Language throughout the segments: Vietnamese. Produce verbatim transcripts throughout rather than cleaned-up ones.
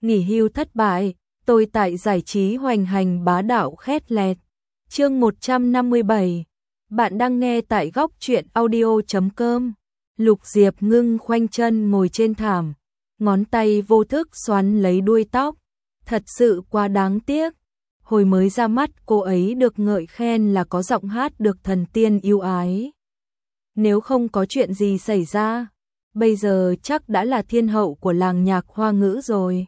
nghỉ hưu thất bại, tôi tại giải trí hoành hành bá đạo khét lẹt. Chương một trăm năm mươi bảy. Bạn đang nghe tại góc truyện audio chấm com. Lục Diệp Ngưng khoanh chân ngồi trên thảm, ngón tay vô thức xoắn lấy đuôi tóc, thật sự quá đáng tiếc. Hồi mới ra mắt cô ấy được ngợi khen là có giọng hát được thần tiên yêu ái. Nếu không có chuyện gì xảy ra, bây giờ chắc đã là thiên hậu của làng nhạc Hoa ngữ rồi.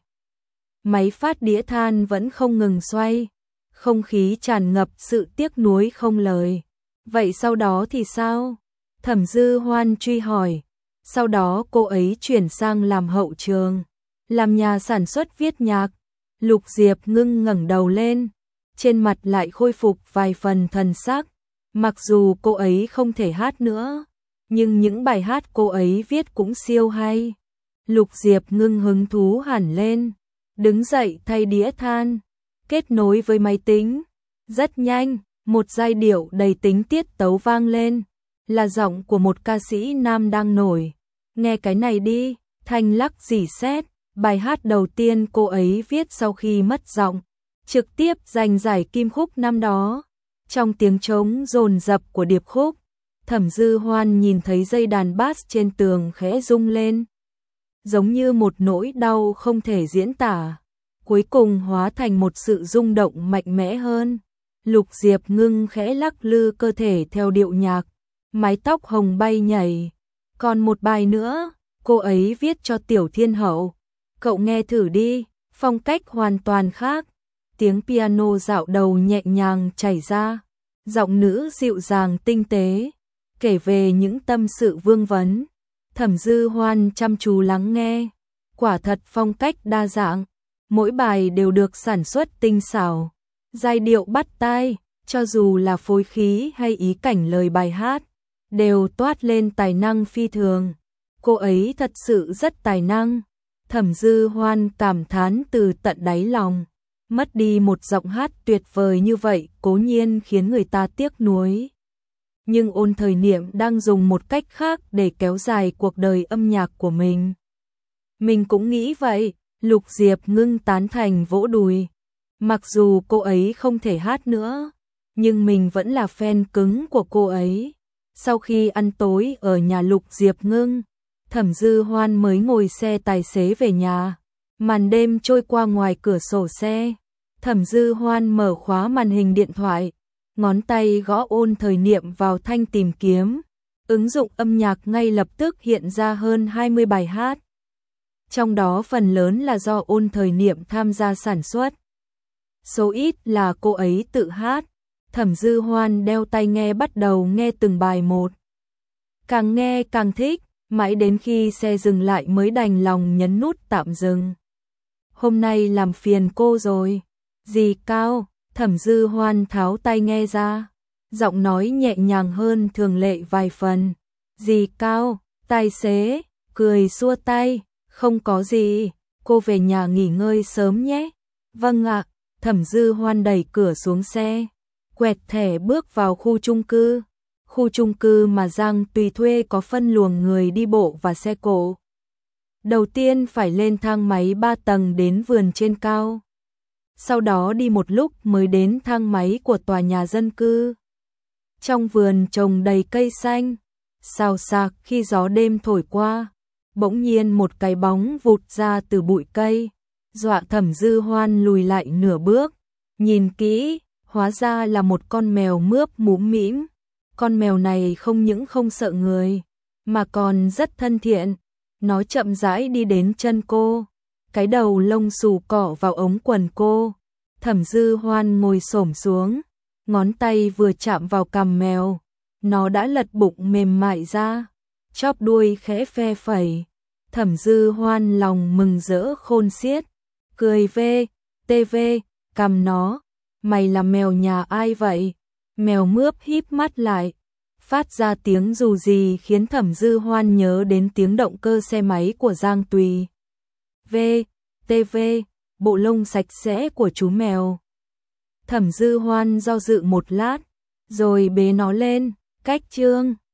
Máy phát đĩa than vẫn không ngừng xoay, không khí tràn ngập sự tiếc nuối không lời. Vậy sau đó thì sao? Thẩm Dư Hoan truy hỏi. Sau đó cô ấy chuyển sang làm hậu trường, làm nhà sản xuất viết nhạc. Lục Diệp Ngưng ngẩng đầu lên, trên mặt lại khôi phục vài phần thần sắc. Mặc dù cô ấy không thể hát nữa, nhưng những bài hát cô ấy viết cũng siêu hay. Lục Diệp Ngưng hứng thú hẳn lên, đứng dậy thay đĩa than, kết nối với máy tính. Rất nhanh, một giai điệu đầy tính tiết tấu vang lên, là giọng của một ca sĩ nam đang nổi. Nghe cái này đi, Thanh Lắc rỉ sét, bài hát đầu tiên cô ấy viết sau khi mất giọng, trực tiếp giành giải Kim Khúc năm đó. Trong tiếng trống dồn dập của điệp khúc, Thẩm Dư Hoan nhìn thấy dây đàn bass trên tường khẽ rung lên, giống như một nỗi đau không thể diễn tả, cuối cùng hóa thành một sự rung động mạnh mẽ hơn. Lục Diệp Ngưng khẽ lắc lư cơ thể theo điệu nhạc, mái tóc hồng bay nhảy. Còn một bài nữa, cô ấy viết cho Tiểu Thiên Hậu. Cậu nghe thử đi, phong cách hoàn toàn khác. Tiếng piano dạo đầu nhẹ nhàng chảy ra, giọng nữ dịu dàng tinh tế, kể về những tâm sự vương vấn. Thẩm Dư Hoan chăm chú lắng nghe, quả thật phong cách đa dạng, mỗi bài đều được sản xuất tinh xảo, giai điệu bắt tai, cho dù là phối khí hay ý cảnh lời bài hát, đều toát lên tài năng phi thường. Cô ấy thật sự rất tài năng. Thẩm Dư Hoan cảm thán từ tận đáy lòng. Mất đi một giọng hát tuyệt vời như vậy cố nhiên khiến người ta tiếc nuối. Nhưng Ôn Thời Niệm đang dùng một cách khác để kéo dài cuộc đời âm nhạc của mình. Mình cũng nghĩ vậy, Lục Diệp Ngưng tán thành vỗ đùi. Mặc dù cô ấy không thể hát nữa, nhưng mình vẫn là fan cứng của cô ấy. Sau khi ăn tối ở nhà Lục Diệp Ngưng, Thẩm Dư Hoan mới ngồi xe tài xế về nhà. Màn đêm trôi qua ngoài cửa sổ xe, Thẩm Dư Hoan mở khóa màn hình điện thoại, ngón tay gõ Ôn Thời Niệm vào thanh tìm kiếm. Ứng dụng âm nhạc ngay lập tức hiện ra hơn hai mươi bài hát. Trong đó phần lớn là do Ôn Thời Niệm tham gia sản xuất. Số ít là cô ấy tự hát. Thẩm Dư Hoan đeo tai nghe bắt đầu nghe từng bài một. Càng nghe càng thích, mãi đến khi xe dừng lại mới đành lòng nhấn nút tạm dừng. Hôm nay làm phiền cô rồi. Dì Cao, Thẩm Dư Hoan tháo tai nghe ra, giọng nói nhẹ nhàng hơn thường lệ vài phần. Dì Cao, tài xế, cười xua tay, không có gì, cô về nhà nghỉ ngơi sớm nhé. Vâng ạ. Thẩm Dư Hoan đẩy cửa xuống xe, quẹt thẻ bước vào khu chung cư. Khu chung cư mà Giang Tùy thuê có phân luồng người đi bộ và xe cộ. Đầu tiên phải lên thang máy ba tầng đến vườn trên cao. Sau đó đi một lúc mới đến thang máy của tòa nhà dân cư. Trong vườn trồng đầy cây xanh, xào xạc khi gió đêm thổi qua. Bỗng nhiên một cái bóng vụt ra từ bụi cây, dọa Thẩm Dư Hoan lùi lại nửa bước. Nhìn kỹ, hóa ra là một con mèo mướp mũm mĩm. Con mèo này không những không sợ người, mà còn rất thân thiện. Nó chậm rãi đi đến chân cô, cái đầu lông xù cọ vào ống quần cô. Thẩm Dư Hoan ngồi xổm xuống, ngón tay vừa chạm vào cằm mèo, nó đã lật bụng mềm mại ra, chóp đuôi khẽ phe phẩy. Thẩm Dư Hoan lòng mừng rỡ khôn xiết, cười vê, tê vê, cằm nó. Mày là mèo nhà ai vậy? Mèo mướp híp mắt lại, phát ra tiếng dù gì khiến Thẩm Dư Hoan nhớ đến tiếng động cơ xe máy của Giang Tùy. V, tê vê, bộ lông sạch sẽ của chú mèo. Thẩm Dư Hoan do dự một lát, rồi bế nó lên, cách chương.